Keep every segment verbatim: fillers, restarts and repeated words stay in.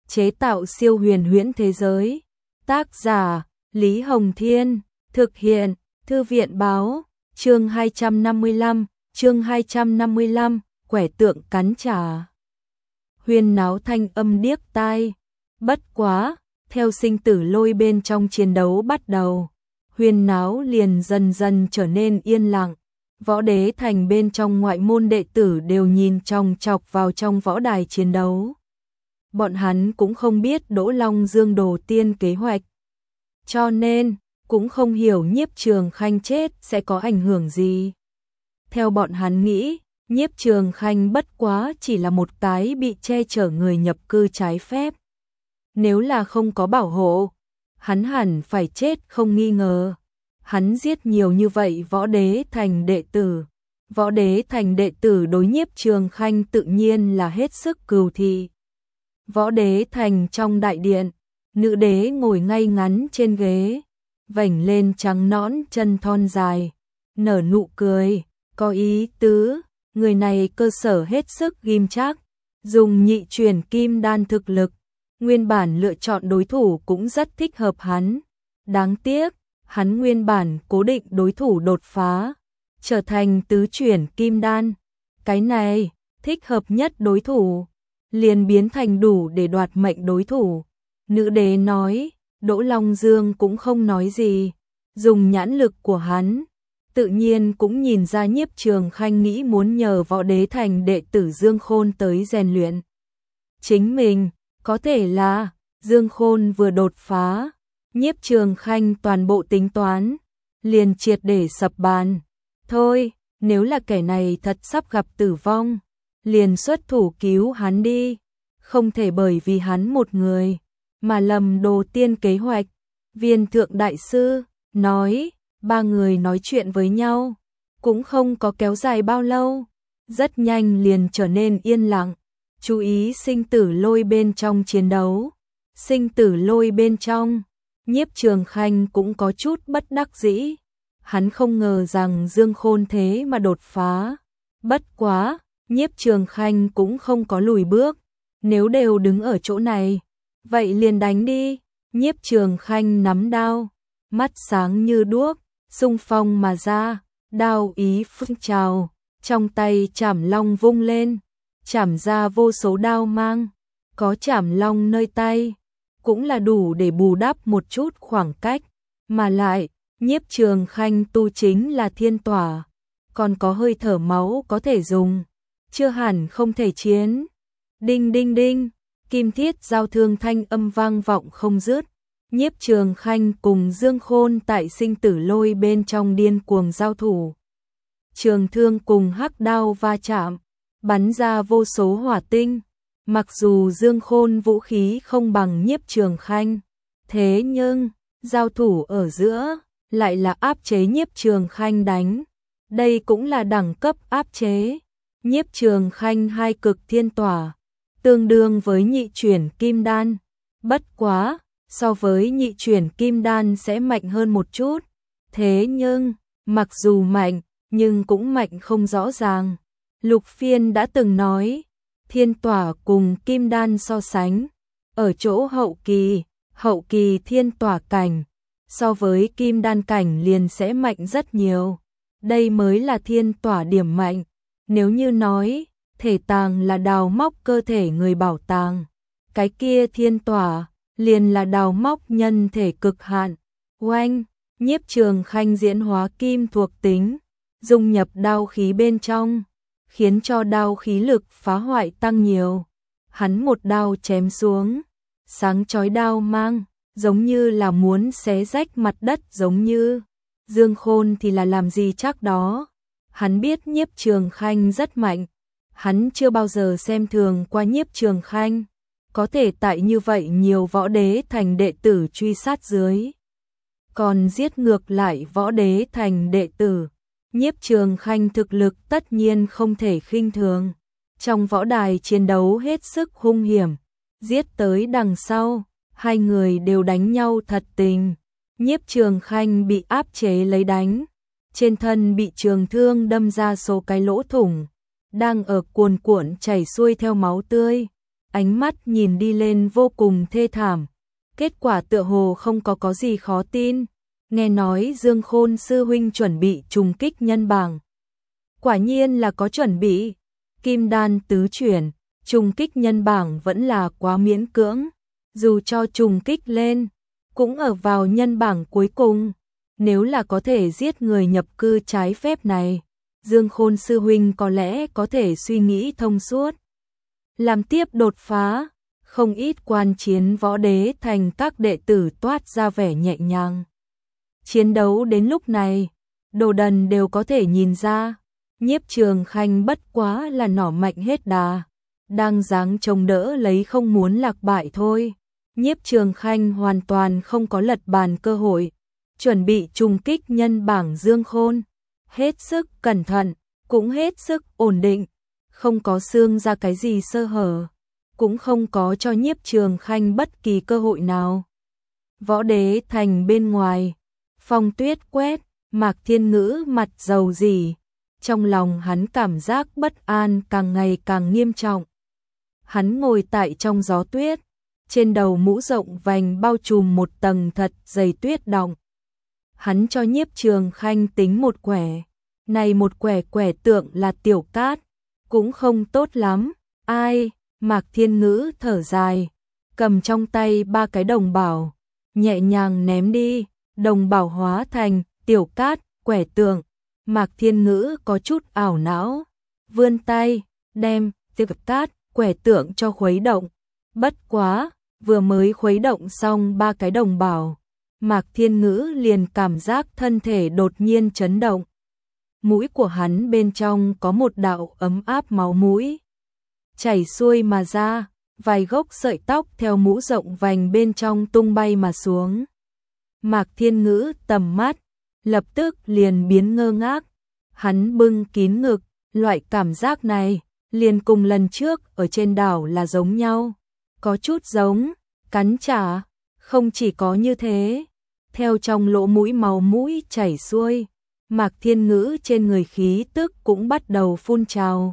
chế tạo siêu huyền huyễn thế giới. Tác giả Lý Hồng Thiên, thực hiện Thư viện Báo. Chương hai trăm năm mươi lăm, chương hai trăm năm mươi lăm, quẻ tượng cắn trả. Huyên náo thanh âm điếc tai. Bất quá, theo sinh tử lôi bên trong chiến đấu bắt đầu, huyên náo liền dần dần trở nên yên lặng. Võ Đế Thành bên trong ngoại môn đệ tử đều nhìn chòng chọc vào trong võ đài chiến đấu. Bọn hắn cũng không biết Đỗ Long Dương đồ tiên kế hoạch, cho nên cũng không hiểu Nhiếp Trường Khanh chết sẽ có ảnh hưởng gì. Theo bọn hắn nghĩ, Nhiếp Trường Khanh bất quá chỉ là một cái bị che chở người nhập cư trái phép. Nếu là không có bảo hộ, hắn hẳn phải chết không nghi ngờ. Hắn giết nhiều như vậy Võ Đế Thành đệ tử. Võ Đế Thành đệ tử đối Nhiếp Trường Khanh tự nhiên là hết sức cừu thị. Võ Đế Thành trong đại điện, nữ đế ngồi ngay ngắn trên ghế, vểnh lên trắng nõn chân thon dài, nở nụ cười, có ý tứ, người này cơ sở hết sức ghim chắc, dùng nhị truyền kim đan thực lực, nguyên bản lựa chọn đối thủ cũng rất thích hợp hắn. Đáng tiếc, hắn nguyên bản cố định đối thủ đột phá, trở thành tứ chuyển kim đan. Cái này, thích hợp nhất đối thủ, liền biến thành đủ để đoạt mệnh đối thủ. Nữ đế nói, Đỗ Long Dương cũng không nói gì, dùng nhãn lực của hắn, tự nhiên cũng nhìn ra Nhiếp Trường Khanh nghĩ muốn nhờ Võ Đế Thành đệ tử Dương Khôn tới rèn luyện. Chính mình, có thể là, Dương Khôn vừa đột phá, Nhiếp Trường Khanh toàn bộ tính toán, liền triệt để sập bàn. Thôi, nếu là kẻ này thật sắp gặp tử vong, liền xuất thủ cứu hắn đi, không thể bởi vì hắn một người mà lầm đồ tiên kế hoạch. Viên Thượng Đại Sư nói, ba người nói chuyện với nhau, cũng không có kéo dài bao lâu, rất nhanh liền trở nên yên lặng, chú ý sinh tử lôi bên trong chiến đấu. Sinh tử lôi bên trong, Nhiếp Trường Khanh cũng có chút bất đắc dĩ, hắn không ngờ rằng Dương Khôn thế mà đột phá. Bất quá, Nhiếp Trường Khanh cũng không có lùi bước, nếu đều đứng ở chỗ này, vậy liền đánh đi. Nhiếp Trường Khanh nắm đao, mắt sáng như đuốc, xung phong mà ra, đao ý phun trào, trong tay chảm long vung lên, chảm ra vô số đao mang, có chảm long nơi tay, cũng là đủ để bù đắp một chút khoảng cách, mà lại, Nhiếp Trường Khanh tu chính là thiên tỏa, còn có hơi thở máu có thể dùng, chưa hẳn không thể chiến. Đinh đinh đinh, kim thiết giao thương thanh âm vang vọng không dứt. Nhiếp Trường Khanh cùng Dương Khôn tại sinh tử lôi bên trong điên cuồng giao thủ. Trường thương cùng hắc đao va chạm, bắn ra vô số hỏa tinh. Mặc dù Dương Khôn vũ khí không bằng Nhiếp Trường Khanh, thế nhưng, giao thủ ở giữa, lại là áp chế Nhiếp Trường Khanh đánh. Đây cũng là đẳng cấp áp chế. Nhiếp Trường Khanh hai cực thiên tỏa, tương đương với nhị chuyển kim đan. Bất quá, so với nhị chuyển kim đan sẽ mạnh hơn một chút. Thế nhưng, mặc dù mạnh, nhưng cũng mạnh không rõ ràng. Lục Phiên đã từng nói, thiên tỏa cùng kim đan so sánh, ở chỗ hậu kỳ, hậu kỳ thiên tỏa cảnh, so với kim đan cảnh liền sẽ mạnh rất nhiều. Đây mới là thiên tỏa điểm mạnh. Nếu như nói, thể tàng là đào móc cơ thể người bảo tàng, cái kia thiên tỏa liền là đào móc nhân thể cực hạn. Oanh, Nhiếp Trường Khanh diễn hóa kim thuộc tính, dung nhập đao khí bên trong, khiến cho đao khí lực phá hoại tăng nhiều. Hắn một đao chém xuống, sáng chói đao mang, giống như là muốn xé rách mặt đất giống như. Dương Khôn thì là làm gì chắc đó. Hắn biết Nhiếp Trường Khanh rất mạnh, hắn chưa bao giờ xem thường qua Nhiếp Trường Khanh, có thể tại như vậy nhiều Võ Đế Thành đệ tử truy sát dưới, còn giết ngược lại Võ Đế Thành đệ tử. Nhiếp Trường Khanh thực lực tất nhiên không thể khinh thường, trong võ đài chiến đấu hết sức hung hiểm, giết tới đằng sau, hai người đều đánh nhau thật tình. Nhiếp Trường Khanh bị áp chế lấy đánh, trên thân bị trường thương đâm ra số cái lỗ thủng, đang ở cuồn cuộn chảy xuôi theo máu tươi. ánh mắt nhìn đi lên vô cùng thê thảm. Kết quả tựa hồ không có có gì khó tin. Nghe nói Dương Khôn sư huynh chuẩn bị trùng kích nhân bảng. Quả nhiên là có chuẩn bị. Kim đan tứ chuyển, trùng kích nhân bảng vẫn là quá miễn cưỡng. Dù cho trùng kích lên, cũng ở vào nhân bảng cuối cùng. Nếu là có thể giết người nhập cư trái phép này, Dương Khôn sư huynh có lẽ có thể suy nghĩ thông suốt. Làm tiếp đột phá, không ít quan chiến võ đế thành các đệ tử toát ra vẻ nhẹ nhàng. Chiến đấu đến lúc này, Đồ Đần đều có thể nhìn ra, Nhiếp Trường Khanh bất quá là nỏ mạnh hết đà, đang dáng chống đỡ lấy không muốn lạc bại thôi. Nhiếp Trường Khanh hoàn toàn không có lật bàn cơ hội, chuẩn bị trùng kích nhân bảng Dương Khôn, hết sức cẩn thận, cũng hết sức ổn định, không có xương ra cái gì sơ hở, cũng không có cho Nhiếp Trường Khanh bất kỳ cơ hội nào. Võ đế thành bên ngoài, phong tuyết quét, Mạc Thiên Ngữ mặt dầu dỉ, trong lòng hắn cảm giác bất an càng ngày càng nghiêm trọng. Hắn ngồi tại trong gió tuyết, trên đầu mũ rộng vành bao trùm một tầng thật dày tuyết đọng. Hắn cho Nhiếp Trường Khanh tính một quẻ, này một quẻ quẻ tượng là tiểu cát, cũng không tốt lắm. Ai? Mạc Thiên Ngữ thở dài, cầm trong tay ba cái đồng bảo, nhẹ nhàng ném đi, đồng bảo hóa thành tiểu cát, quẻ tượng. Mạc Thiên Ngữ có chút ảo não, vươn tay, đem tiểu cát, quẻ tượng cho khuấy động. Bất quá, vừa mới khuấy động xong ba cái đồng bảo, Mạc Thiên Ngữ liền cảm giác thân thể đột nhiên chấn động. Mũi của hắn bên trong có một đạo ấm áp máu mũi chảy xuôi mà ra, vài gốc sợi tóc theo mũ rộng vành bên trong tung bay mà xuống. Mạc Thiên Ngữ tầm mắt lập tức liền biến ngơ ngác, hắn bưng kín ngực, loại cảm giác này liền cùng lần trước ở trên đảo là giống nhau, có chút giống, cắn trả, không chỉ có như thế, theo trong lỗ mũi máu mũi chảy xuôi, Mạc Thiên Ngữ trên người khí tức cũng bắt đầu phun trào.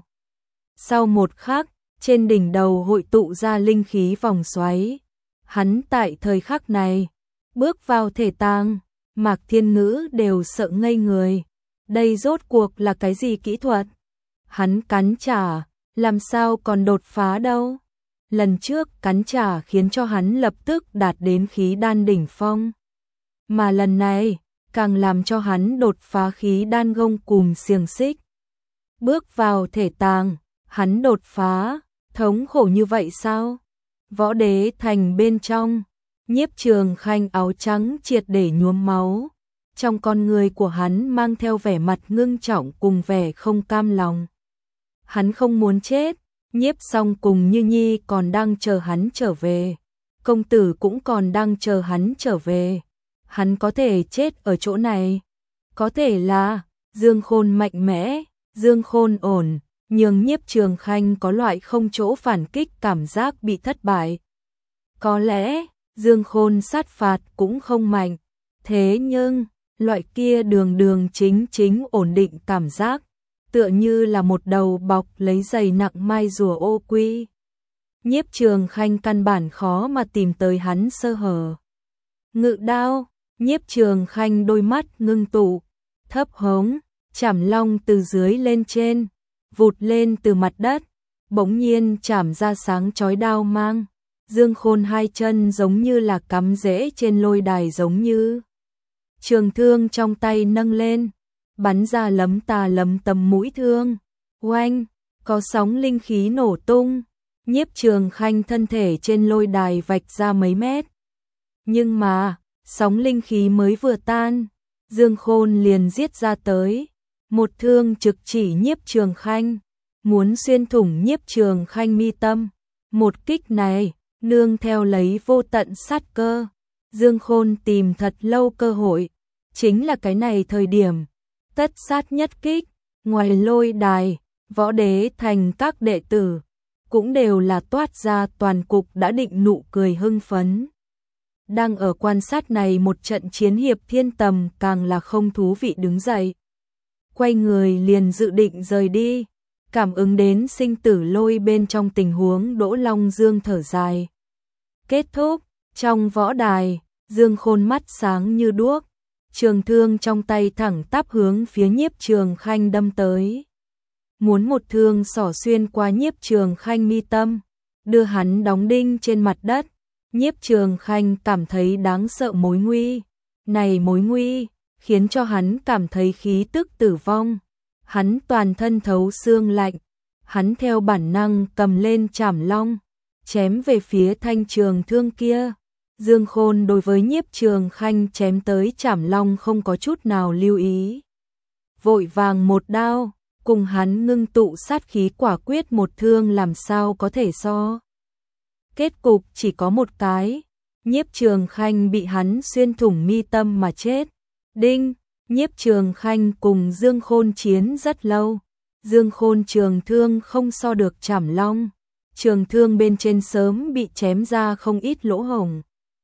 Sau một khắc, trên đỉnh đầu hội tụ ra linh khí vòng xoáy. Hắn tại thời khắc này, bước vào thể tang, Mạc Thiên Ngữ đều sợ ngây người. Đây rốt cuộc là cái gì kỹ thuật? Hắn cắn trả, làm sao còn đột phá đâu? Lần trước cắn trả khiến cho hắn lập tức đạt đến khí đan đỉnh phong. Mà lần này, càng làm cho hắn đột phá khí đan gông cùm xiềng xích. Bước vào thể tàng, hắn đột phá, thống khổ như vậy sao? Võ đế thành bên trong, Nhiếp Trường Khanh áo trắng triệt để nhuốm máu. Trong con người của hắn mang theo vẻ mặt ngưng trọng cùng vẻ không cam lòng. Hắn không muốn chết, Nhiếp Song cùng Như Nhi còn đang chờ hắn trở về. Công tử cũng còn đang chờ hắn trở về. Hắn có thể chết ở chỗ này. Có thể là Dương Khôn mạnh mẽ, Dương Khôn ổn, nhưng Nhiếp Trường Khanh có loại không chỗ phản kích cảm giác bị thất bại. Có lẽ Dương Khôn sát phạt cũng không mạnh, thế nhưng loại kia đường đường chính chính ổn định cảm giác, tựa như là một đầu bọc lấy dày nặng mai rùa ô quy. Nhiếp Trường Khanh căn bản khó mà tìm tới hắn sơ hở. Ngự đao, Nhiếp Trường Khanh đôi mắt ngưng tụ, thấp hống, chảm long từ dưới lên trên, vụt lên từ mặt đất, bỗng nhiên chảm ra sáng chói đao mang. Dương Khôn hai chân giống như là cắm rễ trên lôi đài giống như. Trường thương trong tay nâng lên, bắn ra lấm tà lấm tầm mũi thương. Oanh, có sóng linh khí nổ tung, Nhiếp Trường Khanh thân thể trên lôi đài vạch ra mấy mét. Nhưng mà, sóng linh khí mới vừa tan, Dương Khôn liền giết ra tới. Một thương trực chỉ Nhiếp Trường Khanh, muốn xuyên thủng Nhiếp Trường Khanh mi tâm. Một kích này, nương theo lấy vô tận sát cơ. Dương Khôn tìm thật lâu cơ hội, chính là cái này thời điểm. Tất sát nhất kích, ngoài lôi đài, võ đế thành các đệ tử, cũng đều là toát ra toàn cục đã định nụ cười hưng phấn. Đang ở quan sát này một trận chiến hiệp thiên tầm càng là không thú vị đứng dậy. Quay người liền dự định rời đi. Cảm ứng đến sinh tử lôi bên trong tình huống, Đỗ Long Dương thở dài. Kết thúc, trong võ đài, Dương Khôn mắt sáng như đuốc, trường thương trong tay thẳng tắp hướng phía Nhiếp Trường Khanh đâm tới. Muốn một thương xỏ xuyên qua Nhiếp Trường Khanh mi tâm, đưa hắn đóng đinh trên mặt đất. Nhiếp Trường Khanh cảm thấy đáng sợ mối nguy. Này mối nguy, khiến cho hắn cảm thấy khí tức tử vong. Hắn toàn thân thấu xương lạnh. Hắn theo bản năng cầm lên chảm long, chém về phía thanh trường thương kia. Dương Khôn đối với Nhiếp Trường Khanh chém tới chảm long không có chút nào lưu ý. Vội vàng một đao, cùng hắn ngưng tụ sát khí quả quyết một thương làm sao có thể so. Kết cục chỉ có một cái, Nhiếp Trường Khanh bị hắn xuyên thủng mi tâm mà chết. Đinh, Nhiếp Trường Khanh cùng Dương Khôn chiến rất lâu. Dương Khôn trường thương không so được chảm long, trường thương bên trên sớm bị chém ra không ít lỗ hổng.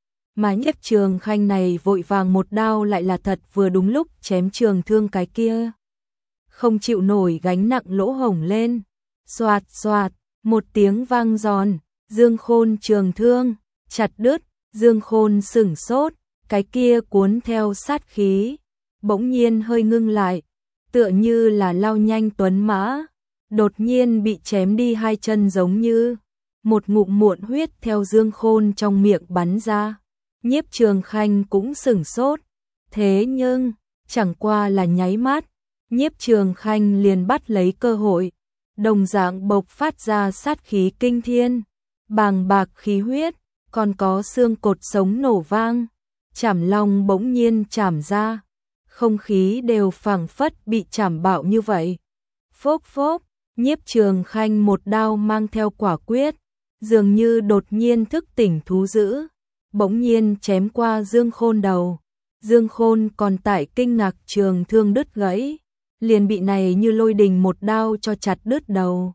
Mà Nhiếp Trường Khanh này vội vàng một đao lại là thật vừa đúng lúc chém trường thương cái kia. Không chịu nổi gánh nặng lỗ hổng lên. Xoạt xoạt, một tiếng vang giòn, Dương Khôn trường thương, chặt đứt, Dương Khôn sửng sốt, cái kia cuốn theo sát khí, bỗng nhiên hơi ngưng lại, tựa như là lao nhanh tuấn mã, đột nhiên bị chém đi hai chân giống như một ngụm muộn huyết theo Dương Khôn trong miệng bắn ra. Nhiếp Trường Khanh cũng sửng sốt, thế nhưng, chẳng qua là nháy mắt, Nhiếp Trường Khanh liền bắt lấy cơ hội, đồng dạng bộc phát ra sát khí kinh thiên, bàng bạc khí huyết, còn có xương cột sống nổ vang, chảm long bỗng nhiên chảm ra, không khí đều phảng phất bị chảm bạo như vậy. Phốc phốc, Nhiếp Trường Khanh một đao mang theo quả quyết, dường như đột nhiên thức tỉnh thú dữ, bỗng nhiên chém qua Dương Khôn đầu. Dương Khôn còn tại kinh ngạc trường thương đứt gãy, liền bị này như lôi đình một đao cho chặt đứt đầu.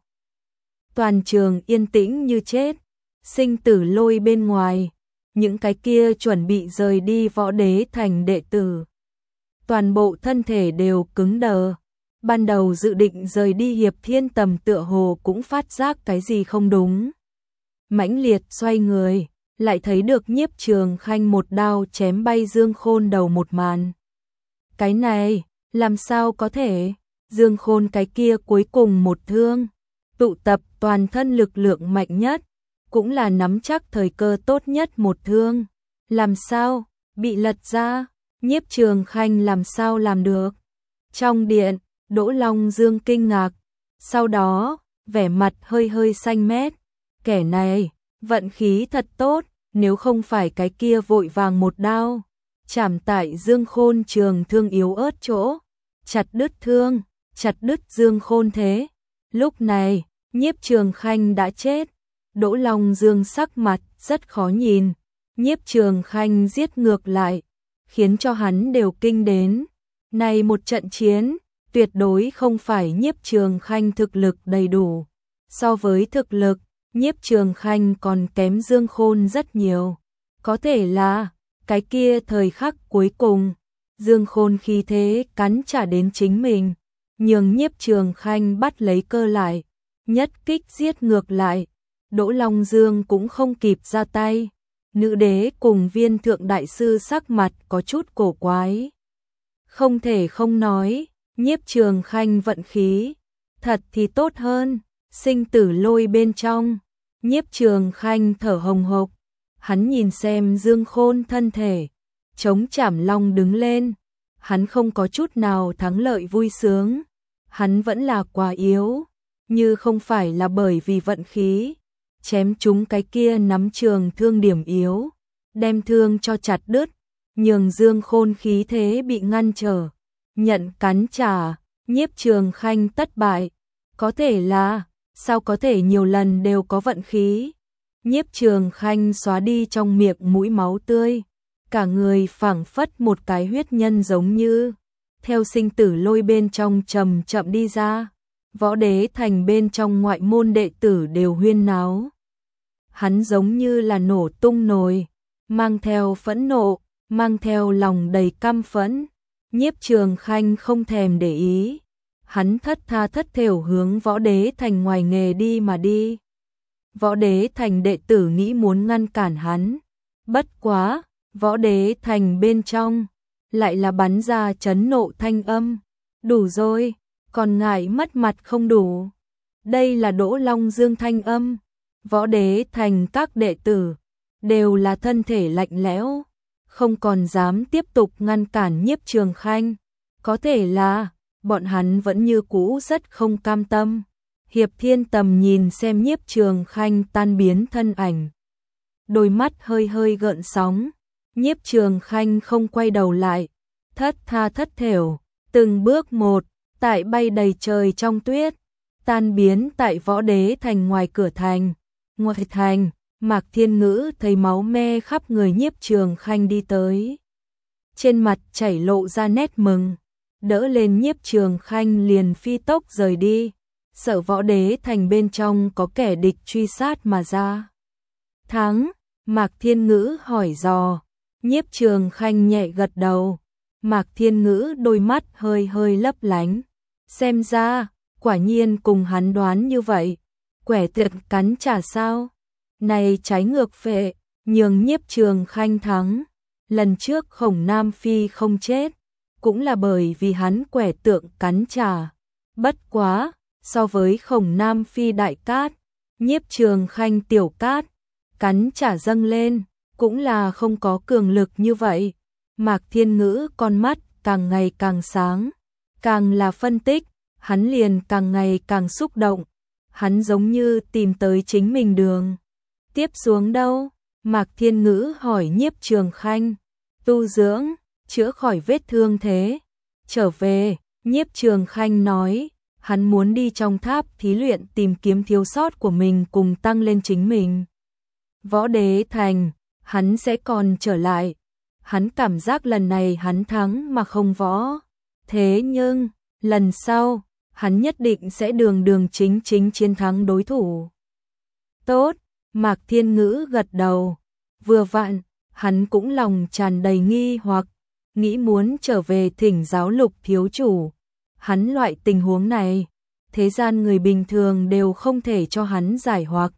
Toàn trường yên tĩnh như chết, sinh tử lôi bên ngoài, những cái kia chuẩn bị rời đi Võ Đế Thành đệ tử. Toàn bộ thân thể đều cứng đờ, ban đầu dự định rời đi Hiệp Thiên Tầm tựa hồ cũng phát giác cái gì không đúng. Mãnh liệt xoay người, lại thấy được Nhiếp Trường Khanh một đao chém bay Dương Khôn đầu một màn. Cái này, làm sao có thể? Dương Khôn cái kia cuối cùng một thương, tụ tập toàn thân lực lượng mạnh nhất, cũng là nắm chắc thời cơ tốt nhất một thương. Làm sao? Bị lật ra, Nhiếp Trường Khanh làm sao làm được? Trong điện, Đỗ Long Dương kinh ngạc, sau đó, vẻ mặt hơi hơi xanh mét. Kẻ này, vận khí thật tốt, nếu không phải cái kia vội vàng một đao, chảm tại Dương Khôn trường thương yếu ớt chỗ, chặt đứt thương, chặt đứt Dương Khôn thế. Lúc này, Nhiếp Trường Khanh đã chết, Đỗ Long Dương sắc mặt rất khó nhìn, Nhiếp Trường Khanh giết ngược lại, khiến cho hắn đều kinh đến. Này một trận chiến, tuyệt đối không phải Nhiếp Trường Khanh thực lực đầy đủ. So với thực lực, Nhiếp Trường Khanh còn kém Dương Khôn rất nhiều. Có thể là, cái kia thời khắc cuối cùng, Dương Khôn khí thế cắn trả đến chính mình, nhường Nhiếp Trường Khanh bắt lấy cơ lại, nhất kích giết ngược lại. Đỗ Long Dương cũng không kịp ra tay. Nữ đế cùng Viên Thượng Đại Sư sắc mặt có chút cổ quái. Không thể không nói, Nhiếp Trường Khanh vận khí thật thì tốt hơn. Sinh tử lôi bên trong, Nhiếp Trường Khanh thở hồng hộc, hắn nhìn xem Dương Khôn thân thể, chống chảm long đứng lên, hắn không có chút nào thắng lợi vui sướng, hắn vẫn là quá yếu, như không phải là bởi vì vận khí, chém chúng cái kia nắm trường thương điểm yếu, đem thương cho chặt đứt, nhường Dương Khôn khí thế bị ngăn trở, nhận cắn trả, Nhiếp Trường Khanh tất bại, có thể là, sao có thể nhiều lần đều có vận khí. Nhiếp Trường Khanh xóa đi trong miệng mũi máu tươi, cả người phảng phất một cái huyết nhân giống như, theo sinh tử lôi bên trong chậm chậm đi ra, Võ Đế Thành bên trong ngoại môn đệ tử đều huyên náo. Hắn giống như là nổ tung nồi, mang theo phẫn nộ, mang theo lòng đầy căm phẫn. Nhiếp Trường Khanh không thèm để ý, hắn thất tha thất thểu hướng Võ Đế Thành ngoài nghề đi mà đi. Võ Đế Thành đệ tử nghĩ muốn ngăn cản hắn, bất quá, Võ Đế Thành bên trong lại là bắn ra chấn nộ thanh âm, đủ rồi, còn ngại mất mặt không đủ. Đây là Đỗ Long Dương thanh âm. Võ Đế Thành các đệ tử đều là thân thể lạnh lẽo, không còn dám tiếp tục ngăn cản Nhiếp Trường Khanh. Có thể là bọn hắn vẫn như cũ rất không cam tâm. Hiệp Thiên Tầm nhìn xem Nhiếp Trường Khanh tan biến thân ảnh, đôi mắt hơi hơi gợn sóng. Nhiếp Trường Khanh không quay đầu lại, thất tha thất thểu, từng bước một, tại bay đầy trời trong tuyết, tan biến tại Võ Đế Thành ngoài cửa thành. Ngoài thành, Mạc Thiên Ngữ thấy máu me khắp người Nhiếp Trường Khanh đi tới, trên mặt chảy lộ ra nét mừng, đỡ lên Nhiếp Trường Khanh liền phi tốc rời đi, sợ Võ Đế Thành bên trong có kẻ địch truy sát mà ra. Thắng, Mạc Thiên Ngữ hỏi dò. Nhiếp Trường Khanh nhẹ gật đầu. Mạc Thiên Ngữ đôi mắt hơi hơi lấp lánh, xem ra quả nhiên cùng hắn đoán như vậy. Quẻ tượng cắn trả sao? Này trái ngược phệ, nhường Nhiếp Trường Khanh thắng. Lần trước Khổng Nam Phi không chết, cũng là bởi vì hắn quẻ tượng cắn trả. Bất quá, so với Khổng Nam Phi đại cát, Nhiếp Trường Khanh tiểu cát, cắn trả dâng lên, cũng là không có cường lực như vậy. Mạc Thiên Ngữ con mắt càng ngày càng sáng, càng là phân tích, hắn liền càng ngày càng xúc động. Hắn giống như tìm tới chính mình đường. Tiếp xuống đâu? Mạc Thiên Ngữ hỏi Nhiếp Trường Khanh. Tu dưỡng, chữa khỏi vết thương thế. Trở về, Nhiếp Trường Khanh nói, hắn muốn đi trong tháp thí luyện tìm kiếm thiếu sót của mình cùng tăng lên chính mình. Võ Đế Thành, hắn sẽ còn trở lại. Hắn cảm giác lần này hắn thắng mà không võ. Thế nhưng, lần sau, hắn nhất định sẽ đường đường chính chính chiến thắng đối thủ. Tốt, Mạc Thiên Ngữ gật đầu. Vừa vặn, hắn cũng lòng tràn đầy nghi hoặc, nghĩ muốn trở về thỉnh giáo Lục thiếu chủ. Hắn loại tình huống này, thế gian người bình thường đều không thể cho hắn giải hoặc.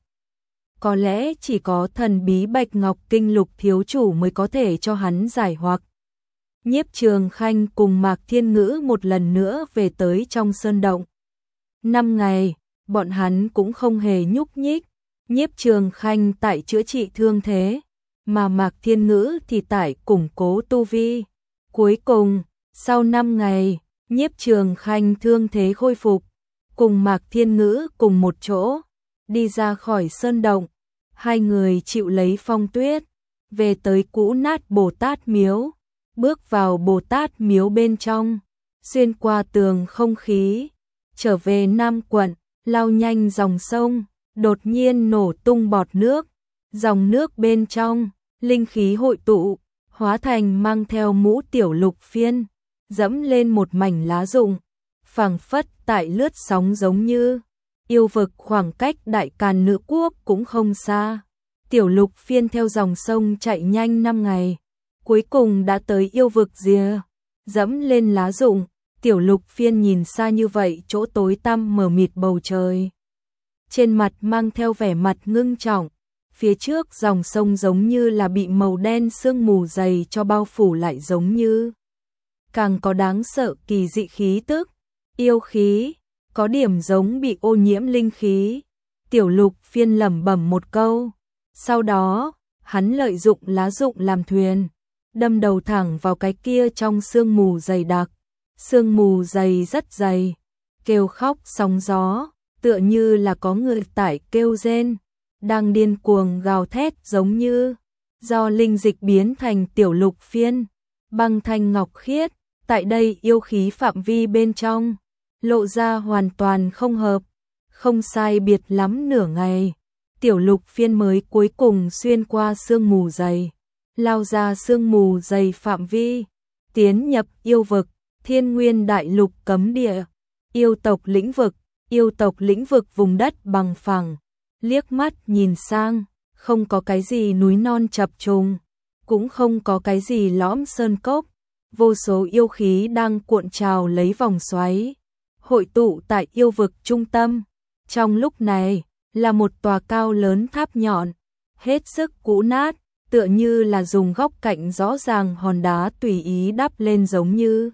Có lẽ chỉ có thần bí Bạch Ngọc Kinh Lục thiếu chủ mới có thể cho hắn giải hoặc. Nhiếp Trường Khanh cùng Mạc Thiên Ngữ một lần nữa về tới trong sơn động. Năm ngày, bọn hắn cũng không hề nhúc nhích. Nhiếp Trường Khanh tại chữa trị thương thế, mà Mạc Thiên Ngữ thì tại củng cố tu vi. Cuối cùng, sau năm ngày, Nhiếp Trường Khanh thương thế khôi phục, cùng Mạc Thiên Ngữ cùng một chỗ, đi ra khỏi sơn động. Hai người chịu lấy phong tuyết, về tới cũ nát Bồ Tát miếu, bước vào Bồ Tát miếu bên trong, xuyên qua tường không khí, trở về Nam quận, lao nhanh dòng sông, đột nhiên nổ tung bọt nước, dòng nước bên trong, linh khí hội tụ, hóa thành mang theo mũ tiểu Lục Phiên, dẫm lên một mảnh lá rụng, phảng phất tại lướt sóng giống như yêu vực. Khoảng cách Đại Càn Nữ Quốc cũng không xa. Tiểu Lục Phiên theo dòng sông chạy nhanh năm ngày, cuối cùng đã tới yêu vực rìa, dẫm lên lá rụng. Tiểu Lục Phiên nhìn xa như vậy chỗ tối tăm mờ mịt bầu trời, trên mặt mang theo vẻ mặt ngưng trọng. Phía trước dòng sông giống như là bị màu đen sương mù dày cho bao phủ lại, giống như càng có đáng sợ kỳ dị khí tức, yêu khí, có điểm giống bị ô nhiễm linh khí. Tiểu Lục Phiên lẩm bẩm một câu, sau đó, hắn lợi dụng lá rụng làm thuyền, đâm đầu thẳng vào cái kia trong sương mù dày đặc. Sương mù dày rất dày, kêu khóc sóng gió, tựa như là có người tại kêu rên, đang điên cuồng gào thét, giống như do linh dịch biến thành Tiểu Lục Phiên, băng thanh ngọc khiết, tại đây yêu khí phạm vi bên trong, lộ ra hoàn toàn không hợp. Không sai biệt lắm nửa ngày, Tiểu Lục Phiên mới cuối cùng xuyên qua sương mù dày, lao ra sương mù dày phạm vi, tiến nhập yêu vực, Thiên Nguyên Đại Lục cấm địa, yêu tộc lĩnh vực. Yêu tộc lĩnh vực vùng đất bằng phẳng, liếc mắt nhìn sang, không có cái gì núi non chập trùng, cũng không có cái gì lõm sơn cốc, vô số yêu khí đang cuộn trào lấy vòng xoáy, hội tụ tại yêu vực trung tâm. Trong lúc này, là một tòa cao lớn tháp nhọn, hết sức cũ nát, tựa như là dùng góc cạnh rõ ràng hòn đá tùy ý đắp lên giống như.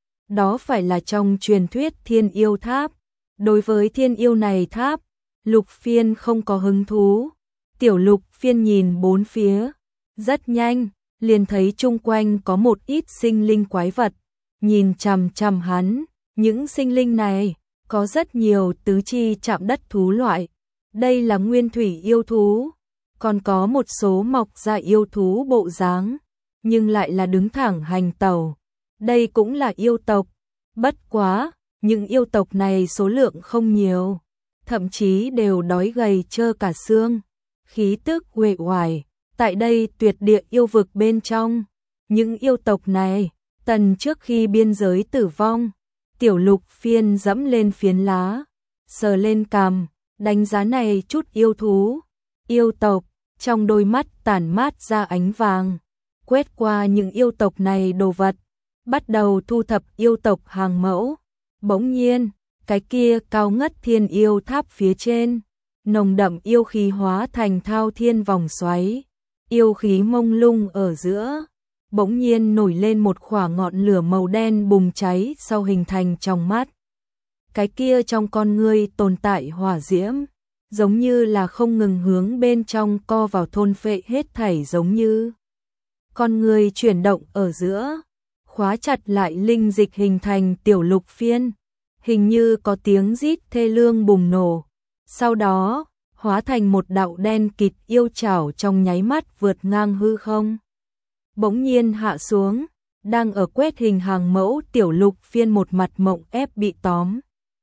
Đó phải là trong truyền thuyết Thiên Yêu Tháp. Đối với Thiên Yêu này tháp, Lục Phiên không có hứng thú. Tiểu Lục Phiên nhìn bốn phía, rất nhanh, liền thấy chung quanh có một ít sinh linh quái vật, nhìn chằm chằm hắn, những sinh linh này có rất nhiều tứ chi chạm đất thú loại. Đây là nguyên thủy yêu thú, còn có một số mọc ra yêu thú bộ dáng, nhưng lại là đứng thẳng hành tẩu. Đây cũng là yêu tộc, bất quá, những yêu tộc này số lượng không nhiều, thậm chí đều đói gầy trơ cả xương, khí tức uể oải. Tại đây tuyệt địa yêu vực bên trong, những yêu tộc này, tần trước khi biên giới tử vong, Tiểu Lục Phiên dẫm lên phiến lá, sờ lên cằm, đánh giá này chút yêu thú, yêu tộc, trong đôi mắt tản mát ra ánh vàng, quét qua những yêu tộc này đồ vật, bắt đầu thu thập yêu tộc hàng mẫu. Bỗng nhiên, cái kia cao ngất Thiên Yêu Tháp phía trên, nồng đậm yêu khí hóa thành thao thiên vòng xoáy, yêu khí mông lung ở giữa, bỗng nhiên nổi lên một khỏa ngọn lửa màu đen bùng cháy sau hình thành trong mắt. Cái kia trong con ngươi tồn tại hỏa diễm, giống như là không ngừng hướng bên trong co vào thôn phệ hết thảy, giống như con ngươi chuyển động ở giữa, khóa chặt lại linh dịch hình thành Tiểu Lục Phiên, hình như có tiếng rít thê lương bùng nổ, sau đó hóa thành một đạo đen kịt yêu chảo trong nháy mắt vượt ngang hư không. Bỗng nhiên hạ xuống, đang ở quét hình hàng mẫu Tiểu Lục Phiên một mặt mộng ép bị tóm,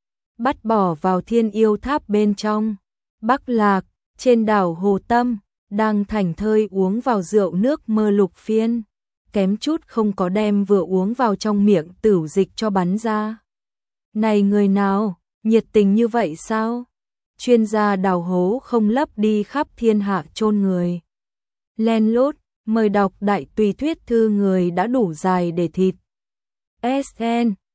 bắt bỏ vào Thiên Yêu Tháp bên trong. Bắc Lạc, trên đảo Hồ Tâm, đang thảnh thơi uống vào rượu nước mơ Lục Phiên, kém chút không có đem vừa uống vào trong miệng tửu dịch cho bắn ra. Này người nào, nhiệt tình như vậy sao? Chuyên gia đào hố không lấp đi khắp thiên hạ chôn người. Len lút, mời đọc đại tùy thuyết thư người đã đủ dài để thịt. ét en